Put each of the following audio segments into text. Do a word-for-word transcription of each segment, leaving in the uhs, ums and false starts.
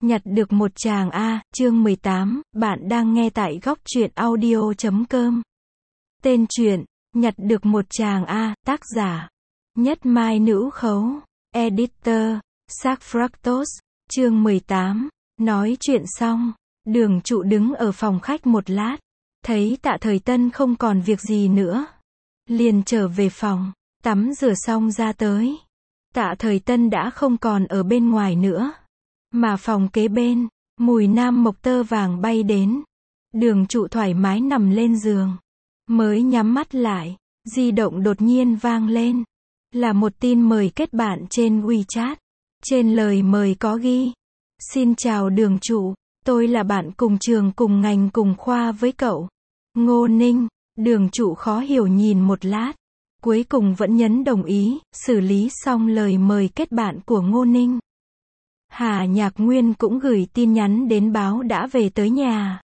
Nhặt được một chàng A, chương mười tám, bạn đang nghe tại góc truyện audio chấm com. Tên truyện, Nhặt được một chàng A, tác giả, Nhất Mai Nữ Khấu, editor, Sac Fractos, chương mười tám, nói chuyện xong, Đường Trụ đứng ở phòng khách một lát, thấy Tạ Thời Tân không còn việc gì nữa. Liền trở về phòng, tắm rửa xong ra tới. Tạ Thời Tân đã không còn ở bên ngoài nữa. Mà phòng kế bên, mùi nam mộc tơ vàng bay đến. Đường Trụ thoải mái nằm lên giường. Mới nhắm mắt lại, di động đột nhiên vang lên. Là một tin mời kết bạn trên WeChat. Trên lời mời có ghi: Xin chào Đường Trụ, tôi là bạn cùng trường cùng ngành cùng khoa với cậu, Ngô Ninh. Đường Trụ khó hiểu nhìn một lát. Cuối cùng vẫn nhấn đồng ý, xử lý xong lời mời kết bạn của Ngô Ninh. Hà Nhạc Nguyên cũng gửi tin nhắn đến báo đã về tới nhà.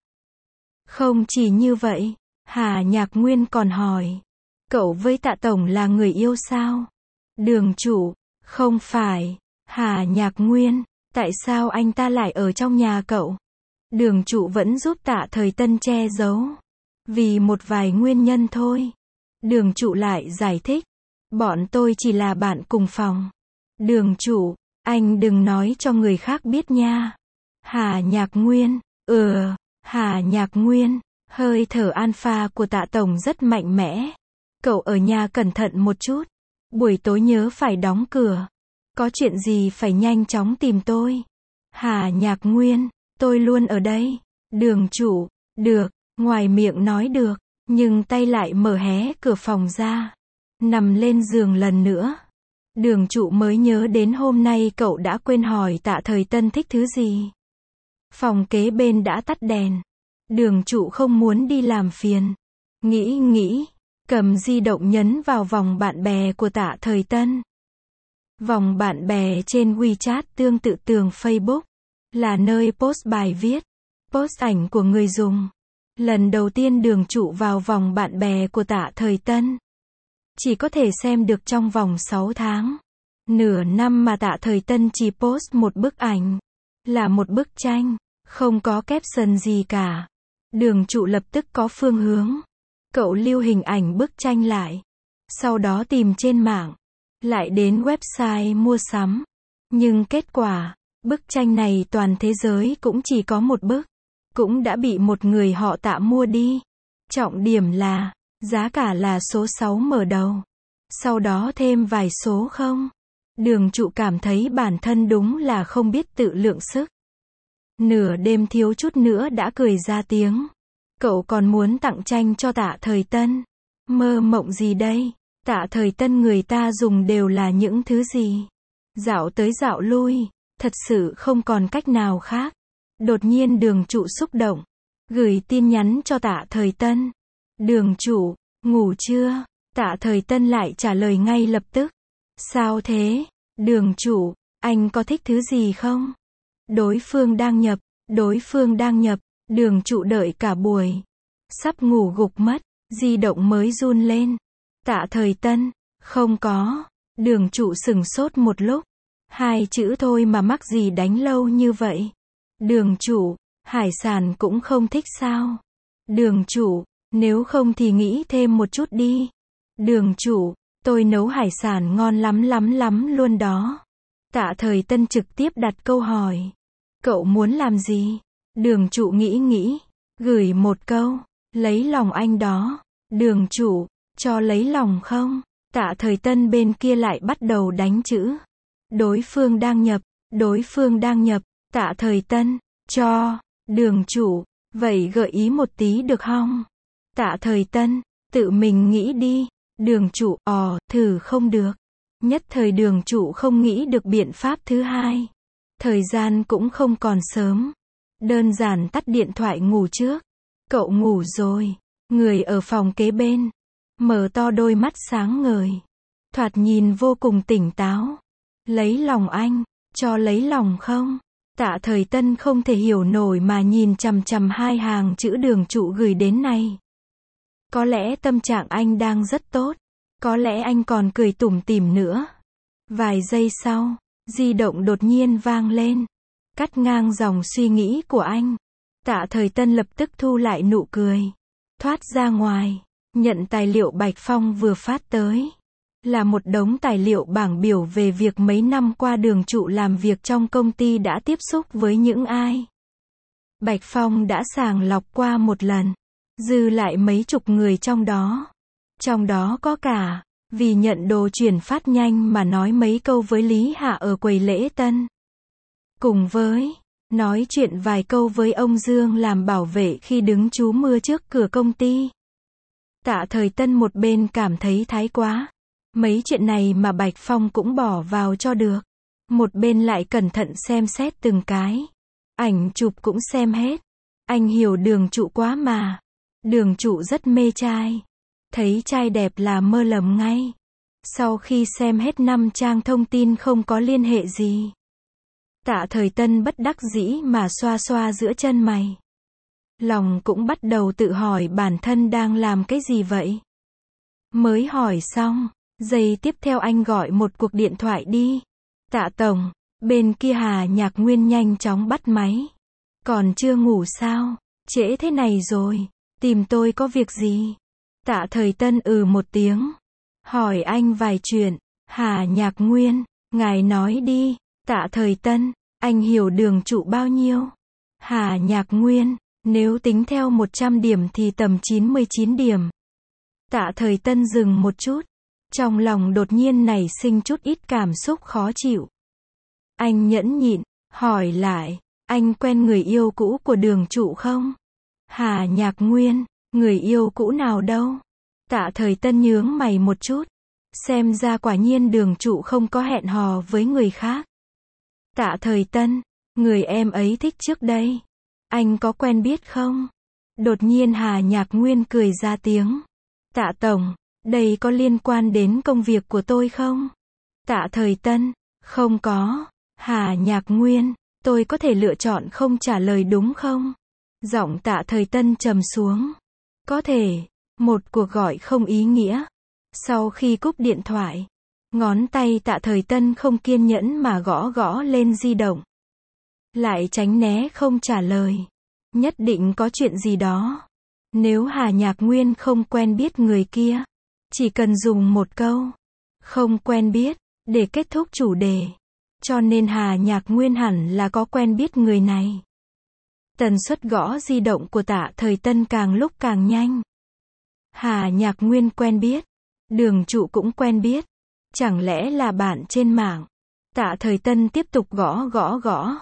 Không chỉ như vậy, Hà Nhạc Nguyên còn hỏi: Cậu với Tạ Tổng là người yêu sao? Đường Trụ: Không phải. Hà Nhạc Nguyên: Tại sao anh ta lại ở trong nhà cậu? Đường Trụ vẫn giúp Tạ Thời Tân che giấu. Vì một vài nguyên nhân thôi. Đường Trụ lại giải thích: Bọn tôi chỉ là bạn cùng phòng. Đường Trụ: Anh đừng nói cho người khác biết nha. Hà Nhạc Nguyên: Ừ. Hà Nhạc Nguyên: Hơi thở alpha của Tạ Tổng rất mạnh mẽ. Cậu ở nhà cẩn thận một chút. Buổi tối nhớ phải đóng cửa. Có chuyện gì phải nhanh chóng tìm tôi. Hà Nhạc Nguyên: Tôi luôn ở đây. Đường Trụ: Được. Ngoài miệng nói được, nhưng tay lại mở hé cửa phòng ra. Nằm lên giường lần nữa. Đường Trụ mới nhớ đến hôm nay cậu đã quên hỏi Tạ Thời Tân thích thứ gì. Phòng kế bên đã tắt đèn. Đường Trụ không muốn đi làm phiền. Nghĩ nghĩ, cầm di động nhấn vào vòng bạn bè của Tạ Thời Tân. Vòng bạn bè trên WeChat tương tự tường Facebook. Là nơi post bài viết, post ảnh của người dùng. Lần đầu tiên Đường Trụ vào vòng bạn bè của Tạ Thời Tân. Chỉ có thể xem được trong vòng sáu tháng. Nửa năm mà Tạ Thời Tân chỉ post một bức ảnh. Là một bức tranh, không có caption gì cả. Đường Trụ lập tức có phương hướng. Cậu lưu hình ảnh bức tranh lại. Sau đó tìm trên mạng. Lại đến website mua sắm. Nhưng kết quả, bức tranh này toàn thế giới cũng chỉ có một bức. Cũng đã bị một người họ Tạ mua đi. Trọng điểm là, giá cả là số sáu mở đầu. Sau đó thêm vài số không. Đường Trụ cảm thấy bản thân đúng là không biết tự lượng sức. Nửa đêm thiếu chút nữa đã cười ra tiếng. Cậu còn muốn tặng tranh cho Tạ Thời Tân. Mơ mộng gì đây? Tạ Thời Tân người ta dùng đều là những thứ gì? Dạo tới dạo lui, thật sự không còn cách nào khác. Đột nhiên Đường Trụ xúc động. Gửi tin nhắn cho Tạ Thời Tân. Đường Trụ: Ngủ chưa? Tạ Thời Tân lại trả lời ngay lập tức. Sao thế? Đường Trụ: Anh có thích thứ gì không? Đối phương đang nhập. Đối phương đang nhập. Đường Trụ đợi cả buổi. Sắp ngủ gục mất. Di động mới run lên. Tạ Thời Tân: Không có. Đường Trụ sửng sốt một lúc. Hai chữ thôi mà mắc gì đánh lâu như vậy? Đường Trụ: Hải sản cũng không thích sao? Đường Trụ: Nếu không thì nghĩ thêm một chút đi. Đường Trụ: Tôi nấu hải sản ngon lắm lắm lắm luôn đó. Tạ Thời Tân trực tiếp đặt câu hỏi. Cậu muốn làm gì? Đường Trụ nghĩ nghĩ. Gửi một câu. Lấy lòng anh đó. Đường Trụ: Cho lấy lòng không? Tạ Thời Tân bên kia lại bắt đầu đánh chữ. Đối phương đang nhập. Đối phương đang nhập. Tạ Thời Tân: Cho. Đường Trụ: Vậy gợi ý một tí được không? Tạ Thời Tân: Tự mình nghĩ đi. Đường Trụ: Ồ, thử không được. Nhất thời Đường Trụ không nghĩ được biện pháp thứ hai. Thời gian cũng không còn sớm. Đơn giản tắt điện thoại ngủ trước. Cậu ngủ rồi. Người ở phòng kế bên mở to đôi mắt sáng ngời. Thoạt nhìn vô cùng tỉnh táo. Lấy lòng anh. Cho lấy lòng không? Tạ Thời Tân không thể hiểu nổi mà nhìn chằm chằm hai hàng chữ Đường Trụ gửi đến này. Có lẽ tâm trạng anh đang rất tốt. Có lẽ anh còn cười tủm tỉm nữa. Vài giây sau, di động đột nhiên vang lên. cắt ngang dòng suy nghĩ của anh. Tạ Thời Tân lập tức thu lại nụ cười, thoát ra ngoài, nhận tài liệu Bạch Phong vừa phát tới. Là một đống tài liệu bảng biểu về việc mấy năm qua Đường Trụ làm việc trong công ty đã tiếp xúc với những ai. Bạch Phong đã sàng lọc qua một lần, dư lại mấy chục người trong đó. Trong đó có cả, vì nhận đồ chuyển phát nhanh mà nói mấy câu với Lý Hạ ở quầy lễ tân. Cùng với, nói chuyện vài câu với ông Dương làm bảo vệ khi đứng trú mưa trước cửa công ty. Tạ Thời Tân một bên cảm thấy thái quá. Mấy chuyện này mà Bạch Phong cũng bỏ vào cho được. Một bên lại cẩn thận xem xét từng cái. Ảnh chụp cũng xem hết. Anh hiểu Đường Trụ quá mà. Đường Trụ rất mê trai. Thấy trai đẹp là mơ lầm ngay. Sau khi xem hết năm trang thông tin không có liên hệ gì. Tạ Thời Tân bất đắc dĩ mà xoa xoa giữa chân mày. Lòng cũng bắt đầu tự hỏi bản thân đang làm cái gì vậy. Mới hỏi xong, giây tiếp theo anh gọi một cuộc điện thoại đi. Tạ Tổng, bên kia Hà Nhạc Nguyên nhanh chóng bắt máy. Còn chưa ngủ sao? Trễ thế này rồi, tìm tôi có việc gì? Tạ Thời Tân ừ một tiếng. Hỏi anh vài chuyện. Hà Nhạc Nguyên, ngài nói đi. Tạ Thời Tân, anh hiểu Đường Trụ bao nhiêu? Hà Nhạc Nguyên, nếu tính theo một trăm điểm thì tầm chín mươi chín điểm. Tạ Thời Tân dừng một chút. Trong lòng đột nhiên nảy sinh chút ít cảm xúc khó chịu. Anh nhẫn nhịn, hỏi lại, anh quen người yêu cũ của Đường Trụ không? Hà Nhạc Nguyên, người yêu cũ nào đâu? Tạ Thời Tân nhướng mày một chút. Xem ra quả nhiên Đường Trụ không có hẹn hò với người khác. Tạ Thời Tân, người em ấy thích trước đây. Anh có quen biết không? Đột nhiên Hà Nhạc Nguyên cười ra tiếng. Tạ Tổng, đây có liên quan đến công việc của tôi không? Tạ Thời Tân, không có. Hà Nhạc Nguyên, tôi có thể lựa chọn không trả lời đúng không? Giọng Tạ Thời Tân trầm xuống. Có thể. Một cuộc gọi không ý nghĩa. Sau khi cúp điện thoại, ngón tay Tạ Thời Tân không kiên nhẫn mà gõ gõ lên di động. Lại tránh né không trả lời. Nhất định có chuyện gì đó. Nếu Hà Nhạc Nguyên không quen biết người kia, chỉ cần dùng một câu không quen biết để kết thúc chủ đề. Cho nên Hà Nhạc Nguyên hẳn là có quen biết người này. Tần suất gõ di động của Tạ Thời Tân càng lúc càng nhanh. Hà Nhạc Nguyên quen biết, Đường Trụ cũng quen biết. Chẳng lẽ là bạn trên mạng? Tạ Thời Tân tiếp tục gõ gõ gõ.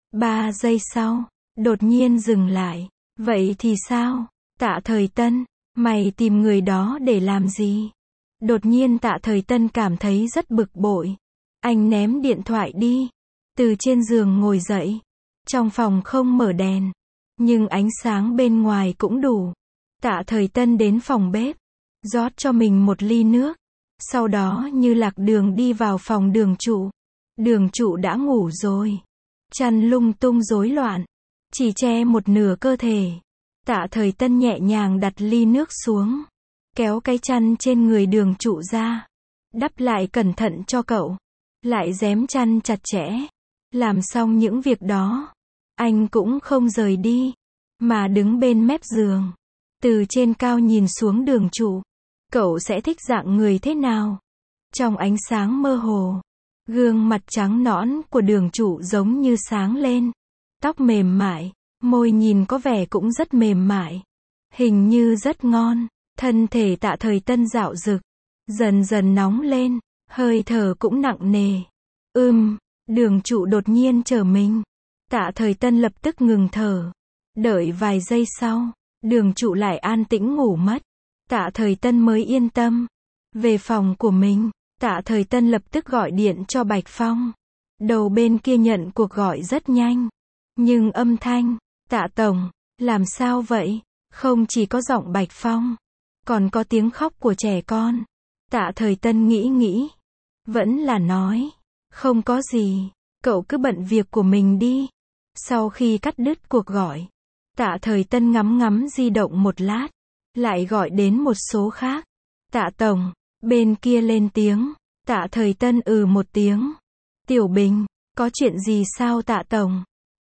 Ba giây sau, đột nhiên dừng lại. Vậy thì sao? Tạ Thời Tân, mày tìm người đó để làm gì? Đột nhiên Tạ Thời Tân cảm thấy rất bực bội. Anh ném điện thoại đi. Từ trên giường ngồi dậy. Trong phòng không mở đèn. Nhưng ánh sáng bên ngoài cũng đủ. Tạ Thời Tân đến phòng bếp. Rót cho mình một ly nước. Sau đó như lạc đường đi vào phòng Đường Trụ. Đường Trụ đã ngủ rồi. Chăn lung tung rối loạn. Chỉ che một nửa cơ thể. Tạ Thời Tân nhẹ nhàng đặt ly nước xuống. Kéo cái chăn trên người Đường Trụ ra. Đắp lại cẩn thận cho cậu. Lại rém chăn chặt chẽ. Làm xong những việc đó. Anh cũng không rời đi. Mà đứng bên mép giường. Từ trên cao nhìn xuống Đường Trụ. Cậu sẽ thích dạng người thế nào? Trong ánh sáng mơ hồ. Gương mặt trắng nõn của Đường Trụ giống như sáng lên. Tóc mềm mại. Môi nhìn có vẻ cũng rất mềm mại. Hình như rất ngon. Thân thể Tạ Thời Tân dạo dực. Dần dần nóng lên. Hơi thở cũng nặng nề. Ưm, Đường Trụ đột nhiên trở mình. Tạ Thời Tân lập tức ngừng thở. Đợi vài giây sau, Đường Trụ lại an tĩnh ngủ mất. Tạ Thời Tân mới yên tâm. Về phòng của mình, Tạ Thời Tân lập tức gọi điện cho Bạch Phong. Đầu bên kia nhận cuộc gọi rất nhanh. Nhưng âm thanh, Tạ Tổng, làm sao vậy? Không chỉ có giọng Bạch Phong, còn có tiếng khóc của trẻ con. Tạ Thời Tân nghĩ nghĩ. Vẫn là nói, không có gì, cậu cứ bận việc của mình đi. Sau khi cắt đứt cuộc gọi, Tạ Thời Tân ngắm ngắm di động một lát. Lại gọi đến một số khác. Tạ Tổng, bên kia lên tiếng. Tạ Thời Tân ừ một tiếng. Tiểu Bình, có chuyện gì sao Tạ Tổng?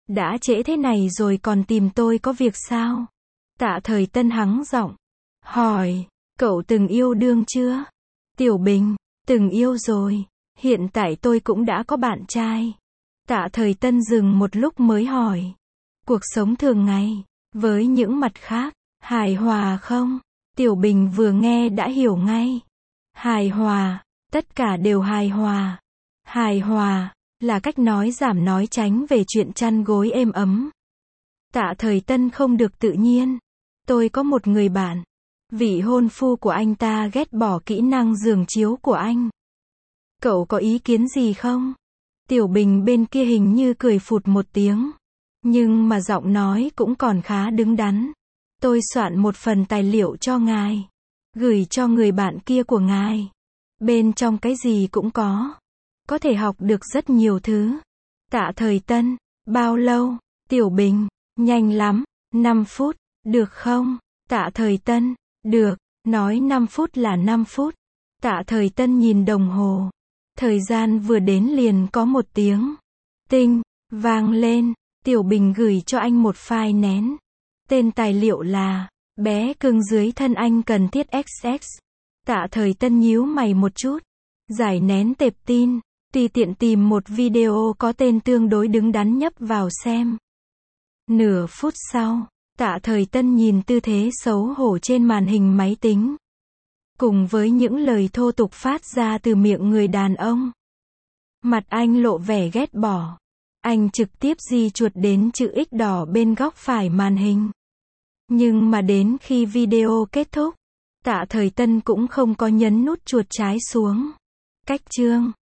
Đã trễ thế này rồi còn tìm tôi có việc sao? Tạ Thời Tân hắng giọng. Hỏi, cậu từng yêu đương chưa? Tiểu Bình, từng yêu rồi. Hiện tại tôi cũng đã có bạn trai. Tạ Thời Tân dừng một lúc mới hỏi. Cuộc sống thường ngày, với những mặt khác, hài hòa không? Tiểu Bình vừa nghe đã hiểu ngay. Hài hòa, tất cả đều hài hòa. Hài hòa, là cách nói giảm nói tránh về chuyện chăn gối êm ấm. Tạ Thời Tân không được tự nhiên. Tôi có một người bạn. Vị hôn phu của anh ta ghét bỏ kỹ năng giường chiếu của anh. Cậu có ý kiến gì không? Tiểu Bình bên kia hình như cười phụt một tiếng. Nhưng mà giọng nói cũng còn khá đứng đắn. Tôi soạn một phần tài liệu cho ngài. Gửi cho người bạn kia của ngài. Bên trong cái gì cũng có. Có thể học được rất nhiều thứ. Tạ Thời Tân, bao lâu? Tiểu Bình, nhanh lắm, năm phút, được không? Tạ Thời Tân, được, nói năm phút là năm phút. Tạ Thời Tân nhìn đồng hồ. Thời gian vừa đến liền có một tiếng. Tinh, vang lên. Tiểu Bình gửi cho anh một file nén. Tên tài liệu là, bé cưng dưới thân anh cần thiết ích ích. Tạ Thời Tân nhíu mày một chút. Giải nén tệp tin. Tùy tiện tìm một video có tên tương đối đứng đắn nhấp vào xem. Nửa phút sau, Tạ Thời Tân nhìn tư thế xấu hổ trên màn hình máy tính. Cùng với những lời thô tục phát ra từ miệng người đàn ông. Mặt anh lộ vẻ ghét bỏ. Anh trực tiếp di chuột đến chữ X đỏ bên góc phải màn hình. Nhưng mà đến khi video kết thúc, Tạ Thời Tân cũng không có nhấn nút chuột trái xuống. Cách chương